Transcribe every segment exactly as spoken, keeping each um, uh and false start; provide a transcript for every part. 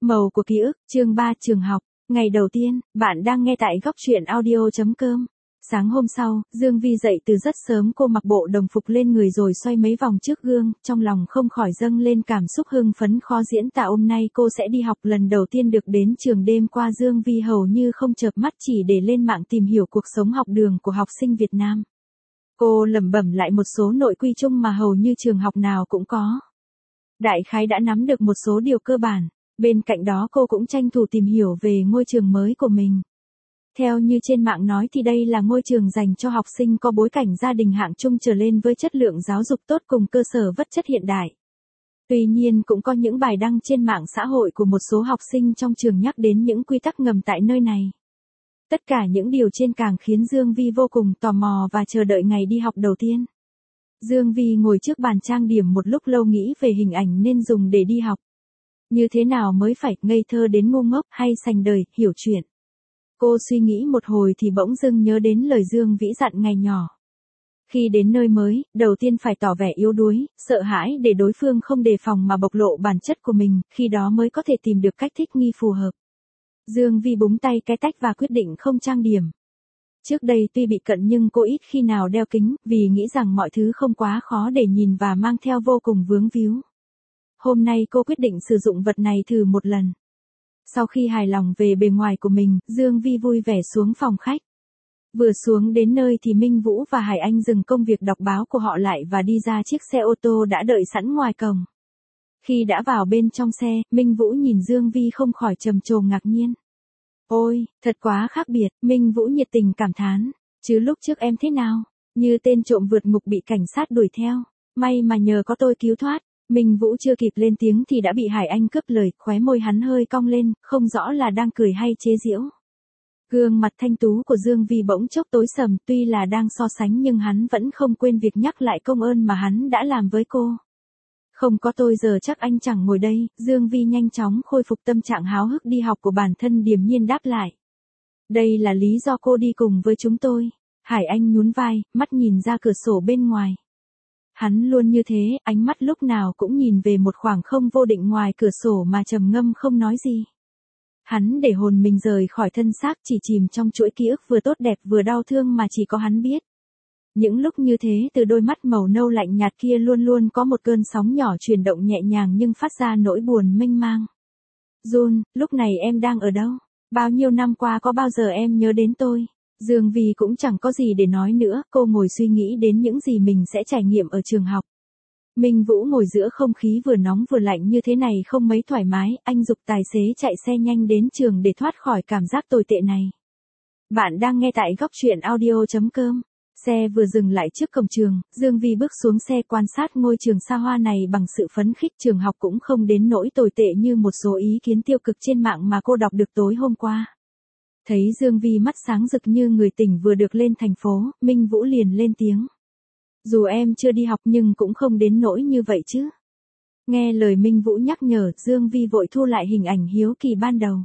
Màu của ký ức, chương ba trường học, ngày đầu tiên, bạn đang nghe tại góc truyện audio.com. Sáng hôm sau, Dương Vi dậy từ rất sớm, cô mặc bộ đồng phục lên người rồi xoay mấy vòng trước gương, trong lòng không khỏi dâng lên cảm xúc hưng phấn khó diễn tả. Hôm nay cô sẽ đi học lần đầu tiên được đến trường. Đêm qua Dương Vi hầu như không chợp mắt chỉ để lên mạng tìm hiểu cuộc sống học đường của học sinh Việt Nam. Cô lẩm bẩm lại một số nội quy chung mà hầu như trường học nào cũng có. Đại khái đã nắm được một số điều cơ bản. Bên cạnh đó cô cũng tranh thủ tìm hiểu về ngôi trường mới của mình. Theo như trên mạng nói thì đây là ngôi trường dành cho học sinh có bối cảnh gia đình hạng trung trở lên với chất lượng giáo dục tốt cùng cơ sở vật chất hiện đại. Tuy nhiên cũng có những bài đăng trên mạng xã hội của một số học sinh trong trường nhắc đến những quy tắc ngầm tại nơi này. Tất cả những điều trên càng khiến Dương Vi vô cùng tò mò và chờ đợi ngày đi học đầu tiên. Dương Vi ngồi trước bàn trang điểm một lúc lâu nghĩ về hình ảnh nên dùng để đi học. Như thế nào mới phải ngây thơ đến ngu ngốc hay sành đời, hiểu chuyện. Cô suy nghĩ một hồi thì bỗng dưng nhớ đến lời Dương Vĩ dặn ngày nhỏ. Khi đến nơi mới, đầu tiên phải tỏ vẻ yếu đuối, sợ hãi để đối phương không đề phòng mà bộc lộ bản chất của mình, khi đó mới có thể tìm được cách thích nghi phù hợp. Dương Vi búng tay cái tách và quyết định không trang điểm. Trước đây tuy bị cận nhưng cô ít khi nào đeo kính, vì nghĩ rằng mọi thứ không quá khó để nhìn và mang theo vô cùng vướng víu. Hôm nay cô quyết định sử dụng vật này thử một lần. Sau khi hài lòng về bề ngoài của mình, Dương Vi vui vẻ xuống phòng khách. Vừa xuống đến nơi thì Minh Vũ và Hải Anh dừng công việc đọc báo của họ lại và đi ra chiếc xe ô tô đã đợi sẵn ngoài cổng. Khi đã vào bên trong xe, Minh Vũ nhìn Dương Vi không khỏi trầm trồ ngạc nhiên. Ôi, thật quá khác biệt, Minh Vũ nhiệt tình cảm thán. Chứ lúc trước em thế nào? Như tên trộm vượt ngục bị cảnh sát đuổi theo. May mà nhờ có tôi cứu thoát. Minh Vũ chưa kịp lên tiếng thì đã bị Hải Anh cướp lời, khóe môi hắn hơi cong lên, không rõ là đang cười hay chế giễu. Gương mặt thanh tú của Dương Vi bỗng chốc tối sầm, tuy là đang so sánh nhưng hắn vẫn không quên việc nhắc lại công ơn mà hắn đã làm với cô. Không có tôi giờ chắc anh chẳng ngồi đây. Dương Vi nhanh chóng khôi phục tâm trạng háo hức đi học của bản thân, điềm nhiên đáp lại. Đây là lý do cô đi cùng với chúng tôi. Hải Anh nhún vai, mắt nhìn ra cửa sổ bên ngoài. Hắn luôn như thế, ánh mắt lúc nào cũng nhìn về một khoảng không vô định ngoài cửa sổ mà trầm ngâm không nói gì. Hắn để hồn mình rời khỏi thân xác, chỉ chìm trong chuỗi ký ức vừa tốt đẹp vừa đau thương mà chỉ có hắn biết. Những lúc như thế, từ đôi mắt màu nâu lạnh nhạt kia luôn luôn có một cơn sóng nhỏ chuyển động nhẹ nhàng nhưng phát ra nỗi buồn mênh mang. Jun, lúc này em đang ở đâu? Bao nhiêu năm qua có bao giờ em nhớ đến tôi? Dương Vi cũng chẳng có gì để nói nữa, cô ngồi suy nghĩ đến những gì mình sẽ trải nghiệm ở trường học. Minh Vũ ngồi giữa không khí vừa nóng vừa lạnh như thế này không mấy thoải mái, anh giục tài xế chạy xe nhanh đến trường để thoát khỏi cảm giác tồi tệ này. Bạn đang nghe tại góc truyện audio.com. Xe vừa dừng lại trước cổng trường, Dương Vi bước xuống xe quan sát ngôi trường xa hoa này bằng sự phấn khích. Trường học cũng không đến nỗi tồi tệ như một số ý kiến tiêu cực trên mạng mà cô đọc được tối hôm qua. Thấy Dương Vi mắt sáng rực như người tỉnh vừa được lên thành phố, Minh Vũ liền lên tiếng. Dù em chưa đi học nhưng cũng không đến nỗi như vậy chứ. Nghe lời Minh Vũ nhắc nhở, Dương Vi vội thu lại hình ảnh hiếu kỳ ban đầu.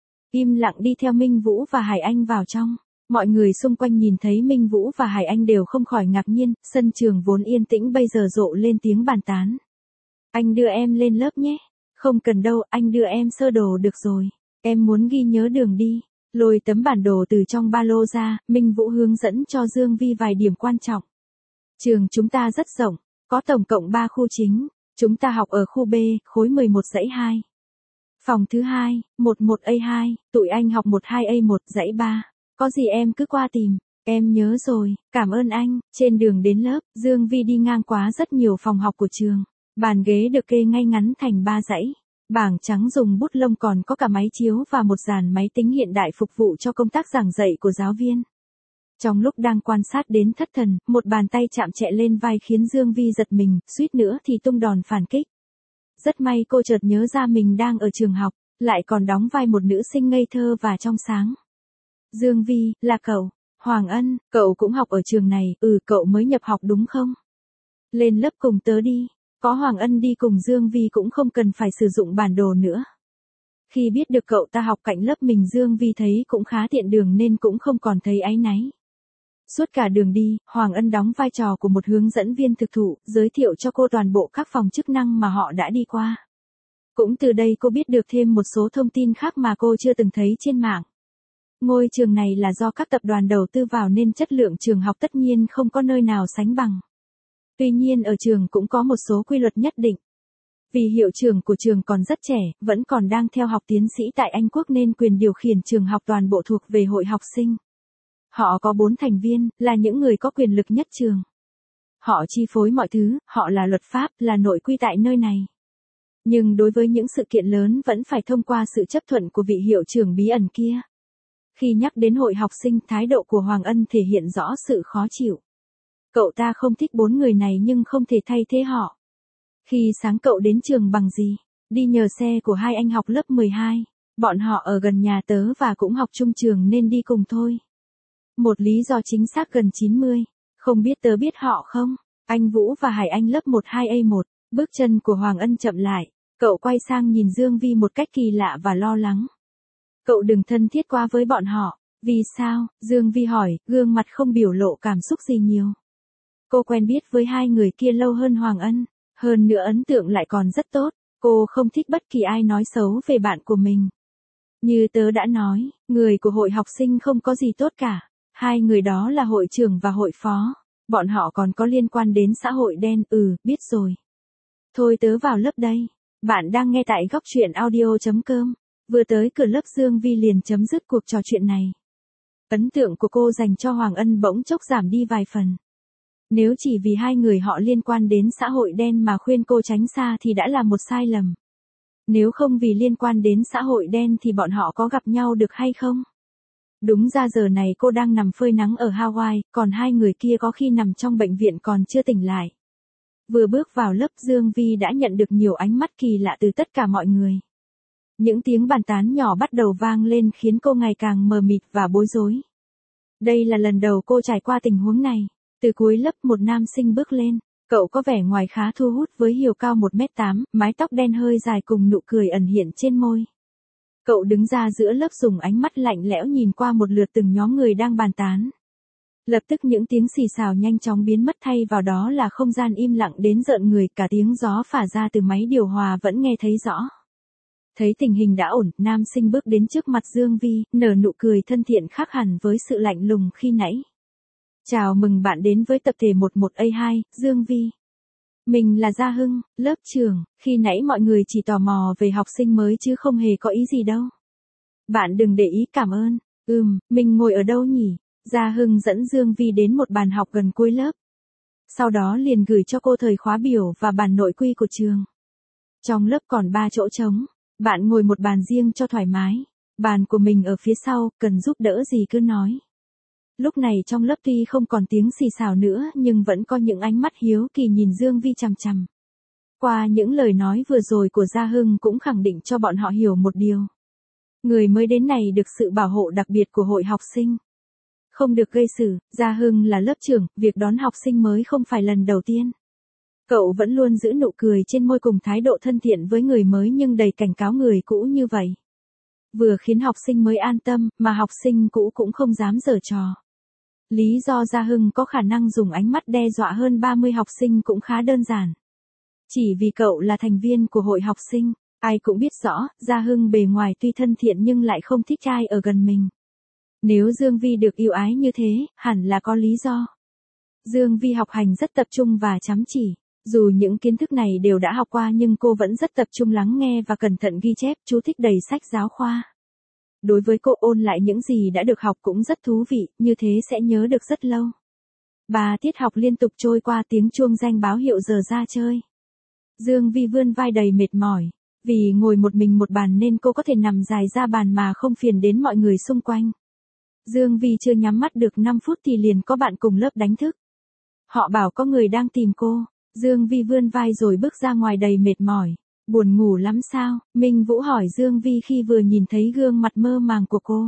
Im lặng đi theo Minh Vũ và Hải Anh vào trong. Mọi người xung quanh nhìn thấy Minh Vũ và Hải Anh đều không khỏi ngạc nhiên, sân trường vốn yên tĩnh bây giờ rộ lên tiếng bàn tán. Anh đưa em lên lớp nhé. Không cần đâu, anh đưa em sơ đồ được rồi. Em muốn ghi nhớ đường đi. Lôi tấm bản đồ từ trong ba lô ra, Minh Vũ hướng dẫn cho Dương Vi vài điểm quan trọng. Trường chúng ta rất rộng, có tổng cộng ba khu chính. Chúng ta học ở khu B, khối mười một dãy hai. Phòng thứ hai, mười một A hai, tụi anh học mười hai A một dãy ba. Có gì em cứ qua tìm. Em nhớ rồi, cảm ơn anh. Trên đường đến lớp, Dương Vi đi ngang qua rất nhiều phòng học của trường. Bàn ghế được kê ngay ngắn thành ba dãy. Bảng trắng dùng bút lông, còn có cả máy chiếu và một dàn máy tính hiện đại phục vụ cho công tác giảng dạy của giáo viên. Trong lúc đang quan sát đến thất thần, một bàn tay chạm nhẹ lên vai khiến Dương Vi giật mình, suýt nữa thì tung đòn phản kích. Rất may cô chợt nhớ ra mình đang ở trường học, lại còn đóng vai một nữ sinh ngây thơ và trong sáng. Dương Vi, là cậu. Hoàng Ân, cậu cũng học ở trường này. Ừ, cậu mới nhập học đúng không? Lên lớp cùng tớ đi. Có Hoàng Ân đi cùng Dương Vi cũng không cần phải sử dụng bản đồ nữa. Khi biết được cậu ta học cạnh lớp mình, Dương Vi thấy cũng khá tiện đường nên cũng không còn thấy áy náy. Suốt cả đường đi, Hoàng Ân đóng vai trò của một hướng dẫn viên thực thụ, giới thiệu cho cô toàn bộ các phòng chức năng mà họ đã đi qua. Cũng từ đây cô biết được thêm một số thông tin khác mà cô chưa từng thấy trên mạng. Ngôi trường này là do các tập đoàn đầu tư vào nên chất lượng trường học tất nhiên không có nơi nào sánh bằng. Tuy nhiên ở trường cũng có một số quy luật nhất định. Vì hiệu trưởng của trường còn rất trẻ, vẫn còn đang theo học tiến sĩ tại Anh Quốc nên quyền điều khiển trường học toàn bộ thuộc về hội học sinh. Họ có bốn thành viên, là những người có quyền lực nhất trường. Họ chi phối mọi thứ, họ là luật pháp, là nội quy tại nơi này. Nhưng đối với những sự kiện lớn vẫn phải thông qua sự chấp thuận của vị hiệu trưởng bí ẩn kia. Khi nhắc đến hội học sinh, thái độ của Hoàng Ân thể hiện rõ sự khó chịu. Cậu ta không thích bốn người này nhưng không thể thay thế họ. Khi sáng cậu đến trường bằng gì? Đi nhờ xe của hai anh học lớp mười hai. Bọn họ ở gần nhà tớ và cũng học chung trường nên đi cùng thôi. Một lý do chính xác gần chín mươi. Không biết tớ biết họ không? Anh Vũ và Hải Anh lớp một hai A một. Bước chân của Hoàng Ân chậm lại. Cậu quay sang nhìn Dương Vi một cách kỳ lạ và lo lắng. Cậu đừng thân thiết quá với bọn họ. Vì sao? Dương Vi hỏi, gương mặt không biểu lộ cảm xúc gì nhiều. Cô quen biết với hai người kia lâu hơn Hoàng Ân. Hơn nữa ấn tượng lại còn rất tốt. Cô không thích bất kỳ ai nói xấu về bạn của mình. Như tớ đã nói, người của hội học sinh không có gì tốt cả. Hai người đó là hội trưởng và hội phó. Bọn họ còn có liên quan đến xã hội đen. Ừ, biết rồi. Thôi tớ vào lớp đây. Bạn đang nghe tại góc truyện audio chấm com. Vừa tới cửa lớp Dương Vi liền chấm dứt cuộc trò chuyện này. Ấn tượng của cô dành cho Hoàng Ân bỗng chốc giảm đi vài phần. Nếu chỉ vì hai người họ liên quan đến xã hội đen mà khuyên cô tránh xa thì đã là một sai lầm. Nếu không vì liên quan đến xã hội đen thì bọn họ có gặp nhau được hay không? Đúng ra giờ này cô đang nằm phơi nắng ở Hawaii, còn hai người kia có khi nằm trong bệnh viện còn chưa tỉnh lại. Vừa bước vào lớp Dương Vi đã nhận được nhiều ánh mắt kỳ lạ từ tất cả mọi người. Những tiếng bàn tán nhỏ bắt đầu vang lên khiến cô ngày càng mờ mịt và bối rối. Đây là lần đầu cô trải qua tình huống này. Từ cuối lớp một nam sinh bước lên. Cậu có vẻ ngoài khá thu hút với chiều cao một mét tám, mái tóc đen hơi dài cùng nụ cười ẩn hiện trên môi. Cậu đứng ra giữa lớp dùng ánh mắt lạnh lẽo nhìn qua một lượt từng nhóm người đang bàn tán. Lập tức những tiếng xì xào nhanh chóng biến mất thay vào đó là không gian im lặng đến rợn người, cả tiếng gió phả ra từ máy điều hòa vẫn nghe thấy rõ. Thấy tình hình đã ổn, nam sinh bước đến trước mặt Dương Vi, nở nụ cười thân thiện khác hẳn với sự lạnh lùng khi nãy. Chào mừng bạn đến với tập thể mười một A hai, Dương Vi. Mình là Gia Hưng, lớp trưởng, khi nãy mọi người chỉ tò mò về học sinh mới chứ không hề có ý gì đâu. Bạn đừng để ý, cảm ơn. Ừm, mình ngồi ở đâu nhỉ? Gia Hưng dẫn Dương Vi đến một bàn học gần cuối lớp. Sau đó liền gửi cho cô thời khóa biểu và bản nội quy của trường. Trong lớp còn ba chỗ trống, bạn ngồi một bàn riêng cho thoải mái. Bàn của mình ở phía sau, cần giúp đỡ gì cứ nói. Lúc này trong lớp tuy không còn tiếng xì xào nữa nhưng vẫn có những ánh mắt hiếu kỳ nhìn Dương Vi chằm chằm. Qua những lời nói vừa rồi của Gia Hưng cũng khẳng định cho bọn họ hiểu một điều. Người mới đến này được sự bảo hộ đặc biệt của hội học sinh. Không được gây sự, Gia Hưng là lớp trưởng, việc đón học sinh mới không phải lần đầu tiên. Cậu vẫn luôn giữ nụ cười trên môi cùng thái độ thân thiện với người mới nhưng đầy cảnh cáo người cũ như vậy. Vừa khiến học sinh mới an tâm, mà học sinh cũ cũng không dám giở trò. Lý do Gia Hưng có khả năng dùng ánh mắt đe dọa hơn ba mươi học sinh cũng khá đơn giản. Chỉ vì cậu là thành viên của hội học sinh, ai cũng biết rõ, Gia Hưng bề ngoài tuy thân thiện nhưng lại không thích ai ở gần mình. Nếu Dương Vi được yêu ái như thế, hẳn là có lý do. Dương Vi học hành rất tập trung và chăm chỉ. Dù những kiến thức này đều đã học qua nhưng cô vẫn rất tập trung lắng nghe và cẩn thận ghi chép, chú thích đầy sách giáo khoa. Đối với cô ôn lại những gì đã được học cũng rất thú vị, như thế sẽ nhớ được rất lâu. Ba tiết học liên tục trôi qua, tiếng chuông danh báo hiệu giờ ra chơi. Dương Vi vươn vai đầy mệt mỏi. Vì ngồi một mình một bàn nên cô có thể nằm dài ra bàn mà không phiền đến mọi người xung quanh. Dương Vi chưa nhắm mắt được năm phút thì liền có bạn cùng lớp đánh thức. Họ bảo có người đang tìm cô. Dương Vi vươn vai rồi bước ra ngoài đầy mệt mỏi. Buồn ngủ lắm sao? Minh Vũ hỏi Dương Vi khi vừa nhìn thấy gương mặt mơ màng của cô.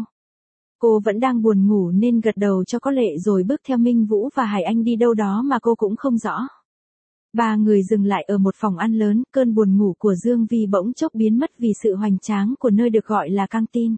Cô vẫn đang buồn ngủ nên gật đầu cho có lệ rồi bước theo Minh Vũ và Hải Anh đi đâu đó mà cô cũng không rõ. Ba người dừng lại ở một phòng ăn lớn, cơn buồn ngủ của Dương Vi bỗng chốc biến mất vì sự hoành tráng của nơi được gọi là căng tin.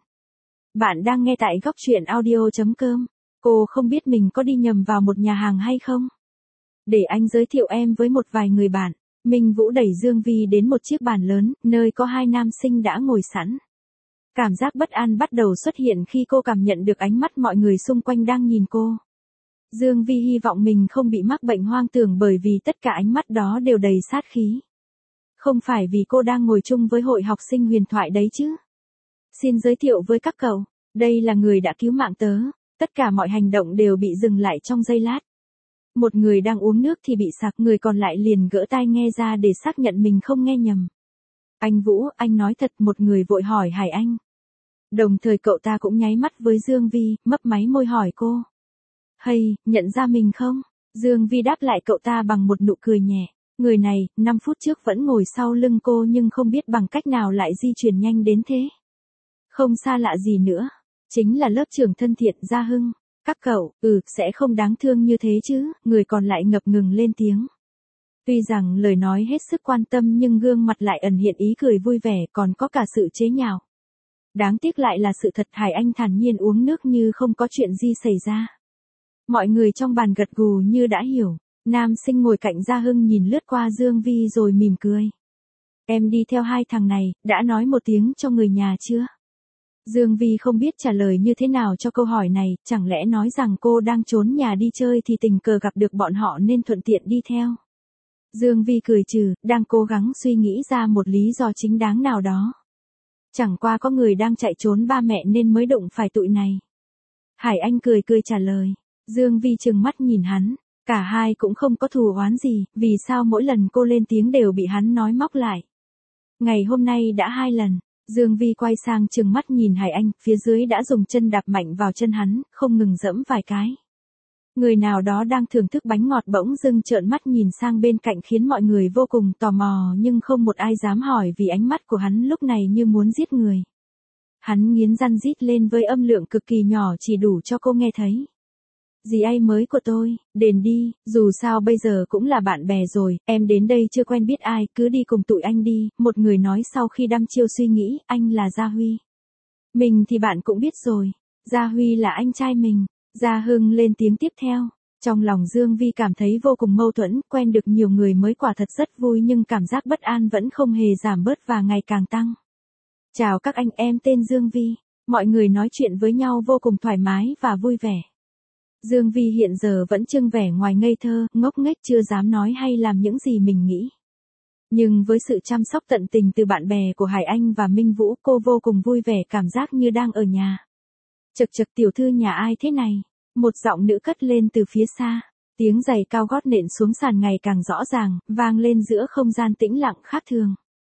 Bạn đang nghe tại góc truyện audio chấm com. Cô không biết mình có đi nhầm vào một nhà hàng hay không? Để anh giới thiệu em với một vài người bạn. Minh Vũ đẩy Dương Vi đến một chiếc bàn lớn, nơi có hai nam sinh đã ngồi sẵn. Cảm giác bất an bắt đầu xuất hiện khi cô cảm nhận được ánh mắt mọi người xung quanh đang nhìn cô. Dương Vi hy vọng mình không bị mắc bệnh hoang tưởng bởi vì tất cả ánh mắt đó đều đầy sát khí. Không phải vì cô đang ngồi chung với hội học sinh huyền thoại đấy chứ. Xin giới thiệu với các cậu, đây là người đã cứu mạng tớ, tất cả mọi hành động đều bị dừng lại trong giây lát. Một người đang uống nước thì bị sặc, người còn lại liền gỡ tai nghe ra để xác nhận mình không nghe nhầm. Anh Vũ, anh nói thật, một người vội hỏi Hải Anh. Đồng thời cậu ta cũng nháy mắt với Dương Vi, mấp máy môi hỏi cô. Hay, nhận ra mình không? Dương Vi đáp lại cậu ta bằng một nụ cười nhẹ. Người này, năm phút trước vẫn ngồi sau lưng cô nhưng không biết bằng cách nào lại di chuyển nhanh đến thế. Không xa lạ gì nữa. Chính là lớp trưởng thân thiện Gia Hưng. Các cậu, ừ, sẽ không đáng thương như thế chứ, người còn lại ngập ngừng lên tiếng. Tuy rằng lời nói hết sức quan tâm nhưng gương mặt lại ẩn hiện ý cười vui vẻ, còn có cả sự chế nhạo. Đáng tiếc lại là sự thật. Hải Anh thản nhiên uống nước như không có chuyện gì xảy ra. Mọi người trong bàn gật gù như đã hiểu. Nam sinh ngồi cạnh Gia Hưng nhìn lướt qua Dương Vi rồi mỉm cười. Em đi theo hai thằng này, đã nói một tiếng cho người nhà chưa? Dương Vi không biết trả lời như thế nào cho câu hỏi này, chẳng lẽ nói rằng cô đang trốn nhà đi chơi thì tình cờ gặp được bọn họ nên thuận tiện đi theo. Dương Vi cười trừ, đang cố gắng suy nghĩ ra một lý do chính đáng nào đó. Chẳng qua có người đang chạy trốn ba mẹ nên mới đụng phải tụi này. Hải Anh cười cười trả lời. Dương Vi trừng mắt nhìn hắn. Cả hai cũng không có thù oán gì, vì sao mỗi lần cô lên tiếng đều bị hắn nói móc lại. Ngày hôm nay đã hai lần. Dương Vi quay sang trừng mắt nhìn Hải Anh, phía dưới đã dùng chân đạp mạnh vào chân hắn, không ngừng dẫm vài cái. Người nào đó đang thưởng thức bánh ngọt bỗng dưng trợn mắt nhìn sang bên cạnh khiến mọi người vô cùng tò mò nhưng không một ai dám hỏi vì ánh mắt của hắn lúc này như muốn giết người. Hắn nghiến răng rít lên với âm lượng cực kỳ nhỏ chỉ đủ cho cô nghe thấy. Dì ấy mới của tôi, đền đi, dù sao bây giờ cũng là bạn bè rồi, em đến đây chưa quen biết ai, cứ đi cùng tụi anh đi, một người nói sau khi đăm chiêu suy nghĩ, anh là Gia Huy. Mình thì bạn cũng biết rồi, Gia Huy là anh trai mình. Gia Hưng lên tiếng tiếp theo. Trong lòng Dương Vi cảm thấy vô cùng mâu thuẫn, quen được nhiều người mới quả thật rất vui nhưng cảm giác bất an vẫn không hề giảm bớt và ngày càng tăng. Chào các anh, em tên Dương Vi. Mọi người nói chuyện với nhau vô cùng thoải mái và vui vẻ. Dương Vi hiện giờ vẫn trưng vẻ ngoài ngây thơ, ngốc nghếch chưa dám nói hay làm những gì mình nghĩ. Nhưng với sự chăm sóc tận tình từ bạn bè của Hải Anh và Minh Vũ, cô vô cùng vui vẻ, cảm giác như đang ở nhà. Chật chật, tiểu thư nhà ai thế này? Một giọng nữ cất lên từ phía xa. Tiếng giày cao gót nện xuống sàn ngày càng rõ ràng, vang lên giữa không gian tĩnh lặng khác thường.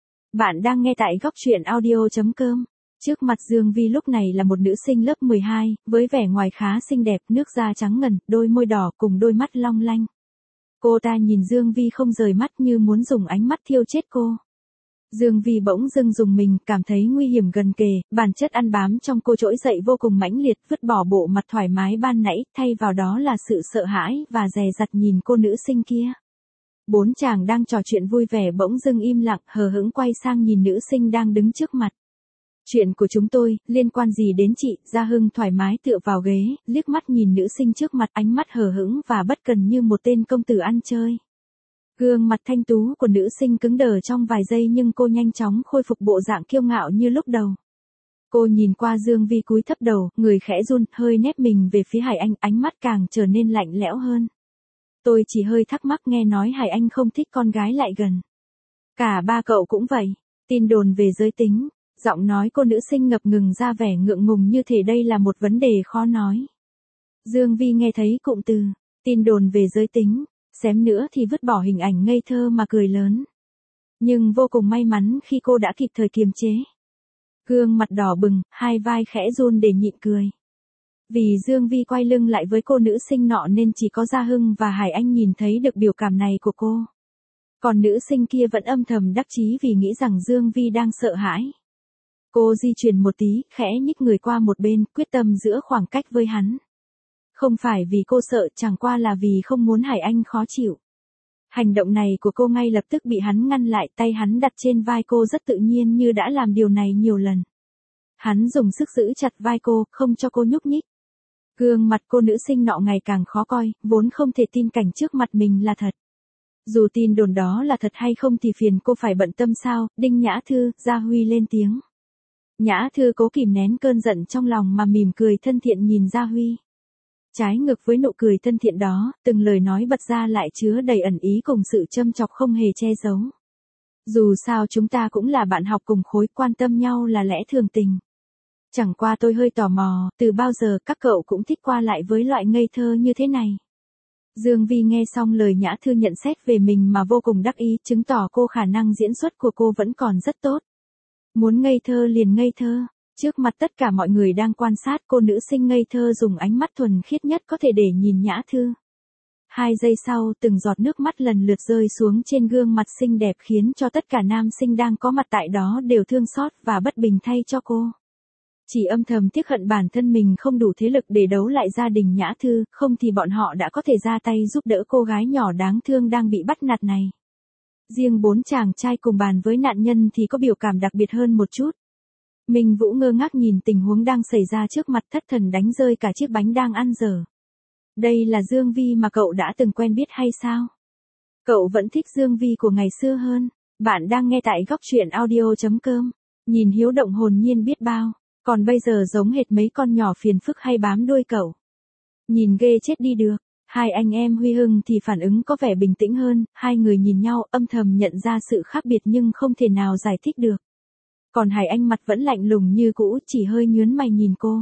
Bạn đang nghe tại góc truyện audio chấm com. Trước mặt Dương Vi lúc này là một nữ sinh lớp mười hai, với vẻ ngoài khá xinh đẹp, nước da trắng ngần, đôi môi đỏ cùng đôi mắt long lanh. Cô ta nhìn Dương Vi không rời mắt như muốn dùng ánh mắt thiêu chết cô. Dương Vi bỗng dưng dùng mình, cảm thấy nguy hiểm gần kề, bản chất ăn bám trong cô trỗi dậy vô cùng mãnh liệt, vứt bỏ bộ mặt thoải mái ban nãy, thay vào đó là sự sợ hãi và dè dặt nhìn cô nữ sinh kia. Bốn chàng đang trò chuyện vui vẻ bỗng dưng im lặng, hờ hững quay sang nhìn nữ sinh đang đứng trước mặt. Chuyện của chúng tôi, liên quan gì đến chị? Gia Hưng thoải mái tựa vào ghế, liếc mắt nhìn nữ sinh trước mặt, ánh mắt hờ hững và bất cần như một tên công tử ăn chơi. Gương mặt thanh tú của nữ sinh cứng đờ trong vài giây nhưng cô nhanh chóng khôi phục bộ dạng kiêu ngạo như lúc đầu. Cô nhìn qua Dương Vi cúi thấp đầu, người khẽ run, hơi nép mình về phía Hải Anh, ánh mắt càng trở nên lạnh lẽo hơn. Tôi chỉ hơi thắc mắc, nghe nói Hải Anh không thích con gái lại gần. Cả ba cậu cũng vậy. Tin đồn về giới tính. Giọng nói cô nữ sinh ngập ngừng ra vẻ ngượng ngùng như thể đây là một vấn đề khó nói. Dương Vi nghe thấy cụm từ, tin đồn về giới tính, xém nữa thì vứt bỏ hình ảnh ngây thơ mà cười lớn. Nhưng vô cùng may mắn khi cô đã kịp thời kiềm chế. Gương mặt đỏ bừng, hai vai khẽ run để nhịn cười. Vì Dương Vi quay lưng lại với cô nữ sinh nọ nên chỉ có Gia Hưng và Hải Anh nhìn thấy được biểu cảm này của cô. Còn nữ sinh kia vẫn âm thầm đắc chí vì nghĩ rằng Dương Vi đang sợ hãi. Cô di chuyển một tí, khẽ nhích người qua một bên, quyết tâm giữ khoảng cách với hắn. Không phải vì cô sợ, chẳng qua là vì không muốn Hải Anh khó chịu. Hành động này của cô ngay lập tức bị hắn ngăn lại, tay hắn đặt trên vai cô rất tự nhiên như đã làm điều này nhiều lần. Hắn dùng sức giữ chặt vai cô, không cho cô nhúc nhích. Gương mặt cô nữ sinh nọ ngày càng khó coi, vốn không thể tin cảnh trước mặt mình là thật. Dù tin đồn đó là thật hay không thì phiền cô phải bận tâm sao, Đinh Nhã Thư, Gia Huy lên tiếng. Nhã Thư cố kìm nén cơn giận trong lòng mà mỉm cười thân thiện nhìn Gia Huy. Trái ngược với nụ cười thân thiện đó, từng lời nói bật ra lại chứa đầy ẩn ý cùng sự châm chọc không hề che giấu. Dù sao chúng ta cũng là bạn học cùng khối, quan tâm nhau là lẽ thường tình. Chẳng qua tôi hơi tò mò, từ bao giờ các cậu cũng thích qua lại với loại ngây thơ như thế này. Dương Vi nghe xong lời Nhã Thư nhận xét về mình mà vô cùng đắc ý, chứng tỏ cô khả năng diễn xuất của cô vẫn còn rất tốt. Muốn ngây thơ liền ngây thơ. Trước mặt tất cả mọi người đang quan sát, cô nữ sinh ngây thơ dùng ánh mắt thuần khiết nhất có thể để nhìn Nhã Thư. Hai giây sau, từng giọt nước mắt lần lượt rơi xuống trên gương mặt xinh đẹp khiến cho tất cả nam sinh đang có mặt tại đó đều thương xót và bất bình thay cho cô. Chỉ âm thầm tiếc hận bản thân mình không đủ thế lực để đấu lại gia đình Nhã Thư, không thì bọn họ đã có thể ra tay giúp đỡ cô gái nhỏ đáng thương đang bị bắt nạt này. Riêng bốn chàng trai cùng bàn với nạn nhân thì có biểu cảm đặc biệt hơn một chút. Minh Vũ ngơ ngác nhìn tình huống đang xảy ra trước mặt, thất thần đánh rơi cả chiếc bánh đang ăn dở. Đây là Dương Vi mà cậu đã từng quen biết hay sao? Cậu vẫn thích Dương Vi của ngày xưa hơn. Bạn đang nghe tại góc truyện audio chấm com. Nhìn Hiếu Động hồn nhiên biết bao. Còn bây giờ giống hệt mấy con nhỏ phiền phức hay bám đuôi cậu. Nhìn ghê chết đi được. Hai anh em Huy Hưng thì phản ứng có vẻ bình tĩnh hơn, hai người nhìn nhau âm thầm nhận ra sự khác biệt nhưng không thể nào giải thích được. Còn Hải Anh mặt vẫn lạnh lùng như cũ, chỉ hơi nhướng mày nhìn cô.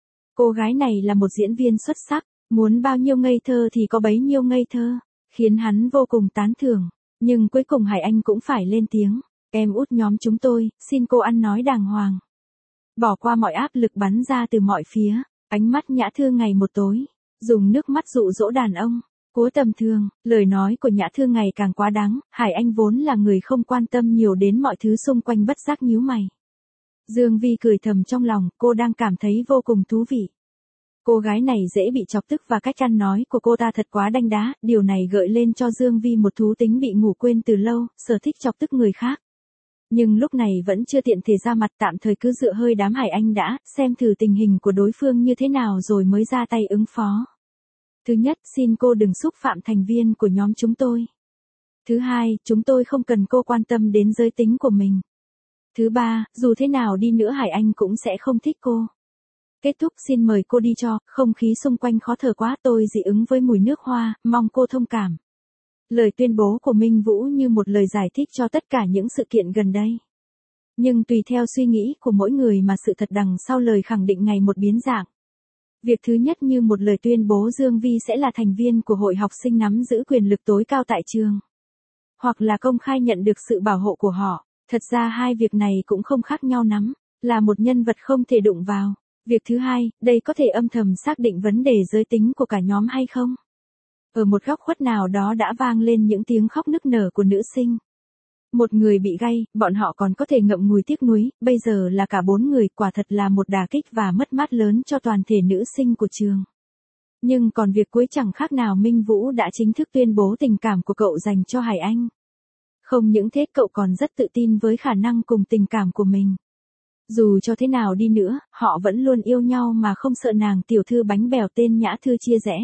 Cô gái này là một diễn viên xuất sắc, muốn bao nhiêu ngây thơ thì có bấy nhiêu ngây thơ, khiến hắn vô cùng tán thưởng. Nhưng cuối cùng Hải Anh cũng phải lên tiếng. Em út nhóm chúng tôi, xin cô ăn nói đàng hoàng. Bỏ qua mọi áp lực bắn ra từ mọi phía, ánh mắt Nhã Thư ngày một tối, dùng nước mắt dụ dỗ đàn ông. Cố tầm thường, lời nói của Nhã Thư ngày càng quá đáng, Hải Anh vốn là người không quan tâm nhiều đến mọi thứ xung quanh bất giác nhíu mày. Dương Vi cười thầm trong lòng, cô đang cảm thấy vô cùng thú vị. Cô gái này dễ bị chọc tức và cách ăn nói của cô ta thật quá đanh đá, điều này gợi lên cho Dương Vi một thú tính bị ngủ quên từ lâu, sở thích chọc tức người khác. Nhưng lúc này vẫn chưa tiện thể ra mặt, tạm thời cứ dựa hơi đám Hải Anh đã, xem thử tình hình của đối phương như thế nào rồi mới ra tay ứng phó. Thứ nhất, xin cô đừng xúc phạm thành viên của nhóm chúng tôi. Thứ hai, chúng tôi không cần cô quan tâm đến giới tính của mình. Thứ ba, dù thế nào đi nữa Hải Anh cũng sẽ không thích cô. Kết thúc, xin mời cô đi cho, không khí xung quanh khó thở quá, tôi dị ứng với mùi nước hoa, mong cô thông cảm. Lời tuyên bố của Minh Vũ như một lời giải thích cho tất cả những sự kiện gần đây. Nhưng tùy theo suy nghĩ của mỗi người mà sự thật đằng sau lời khẳng định ngày một biến dạng. Việc thứ nhất như một lời tuyên bố Dương Vi sẽ là thành viên của hội học sinh nắm giữ quyền lực tối cao tại trường. Hoặc là công khai nhận được sự bảo hộ của họ. Thật ra hai việc này cũng không khác nhau lắm, là một nhân vật không thể đụng vào. Việc thứ hai, đây có thể âm thầm xác định vấn đề giới tính của cả nhóm hay không? Ở một góc khuất nào đó đã vang lên những tiếng khóc nức nở của nữ sinh. Một người bị gay, bọn họ còn có thể ngậm ngùi tiếc nuối, bây giờ là cả bốn người, quả thật là một đả kích và mất mát lớn cho toàn thể nữ sinh của trường. Nhưng còn việc cuối chẳng khác nào Minh Vũ đã chính thức tuyên bố tình cảm của cậu dành cho Hải Anh. Không những thế cậu còn rất tự tin với khả năng cùng tình cảm của mình. Dù cho thế nào đi nữa, họ vẫn luôn yêu nhau mà không sợ nàng tiểu thư bánh bèo tên Nhã Thư chia rẽ.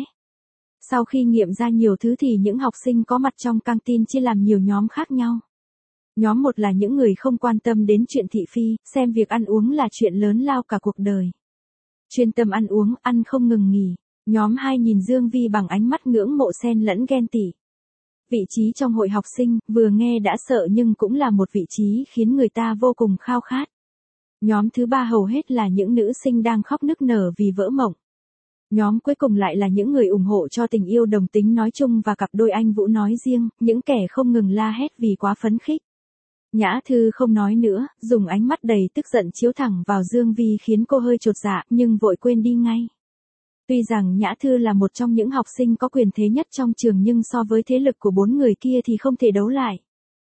Sau khi nghiệm ra nhiều thứ thì những học sinh có mặt trong căng tin chia làm nhiều nhóm khác nhau. Nhóm một là những người không quan tâm đến chuyện thị phi, xem việc ăn uống là chuyện lớn lao cả cuộc đời. Chuyên tâm ăn uống, ăn không ngừng nghỉ. Nhóm hai nhìn Dương Vi bằng ánh mắt ngưỡng mộ xen lẫn ghen tị. Vị trí trong hội học sinh, vừa nghe đã sợ nhưng cũng là một vị trí khiến người ta vô cùng khao khát. Nhóm thứ ba hầu hết là những nữ sinh đang khóc nức nở vì vỡ mộng. Nhóm cuối cùng lại là những người ủng hộ cho tình yêu đồng tính nói chung và cặp đôi anh Vũ nói riêng, những kẻ không ngừng la hét vì quá phấn khích. Nhã Thư không nói nữa, dùng ánh mắt đầy tức giận chiếu thẳng vào Dương Vi khiến cô hơi chột dạ, nhưng vội quên đi ngay. Tuy rằng Nhã Thư là một trong những học sinh có quyền thế nhất trong trường nhưng so với thế lực của bốn người kia thì không thể đấu lại.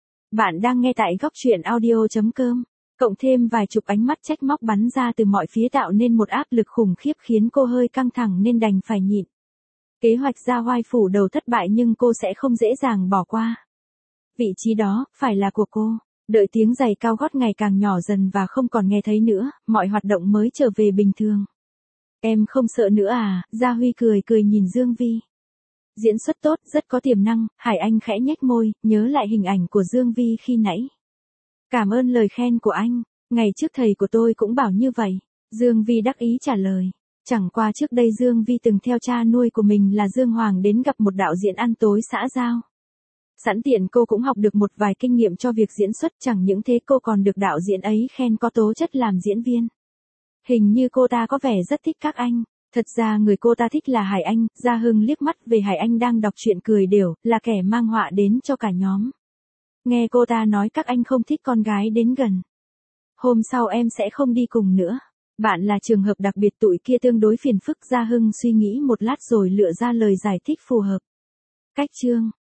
Bạn đang nghe tại góc truyện audio chấm com. Cộng thêm vài chục ánh mắt trách móc bắn ra từ mọi phía tạo nên một áp lực khủng khiếp khiến cô hơi căng thẳng nên đành phải nhịn. Kế hoạch ra oai phủ đầu thất bại nhưng cô sẽ không dễ dàng bỏ qua. Vị trí đó, phải là của cô. Đợi tiếng giày cao gót ngày càng nhỏ dần và không còn nghe thấy nữa, mọi hoạt động mới trở về bình thường. Em không sợ nữa à? Gia Huy cười cười nhìn Dương Vi. Diễn xuất tốt, rất có tiềm năng, Hải Anh khẽ nhếch môi, nhớ lại hình ảnh của Dương Vi khi nãy. Cảm ơn lời khen của anh, ngày trước thầy của tôi cũng bảo như vậy. Dương Vi đắc ý trả lời. Chẳng qua trước đây Dương Vi từng theo cha nuôi của mình là Dương Hoàng đến gặp một đạo diễn ăn tối xã giao. Sẵn tiện cô cũng học được một vài kinh nghiệm cho việc diễn xuất, chẳng những thế cô còn được đạo diễn ấy khen có tố chất làm diễn viên. Hình như cô ta có vẻ rất thích các anh. Thật ra người cô ta thích là Hải Anh. Gia Hưng liếc mắt về Hải Anh đang đọc truyện cười đều, là kẻ mang họa đến cho cả nhóm. Nghe cô ta nói các anh không thích con gái đến gần. Hôm sau em sẽ không đi cùng nữa. Bạn là trường hợp đặc biệt, tụi kia tương đối phiền phức. Gia Hưng suy nghĩ một lát rồi lựa ra lời giải thích phù hợp. Cách chương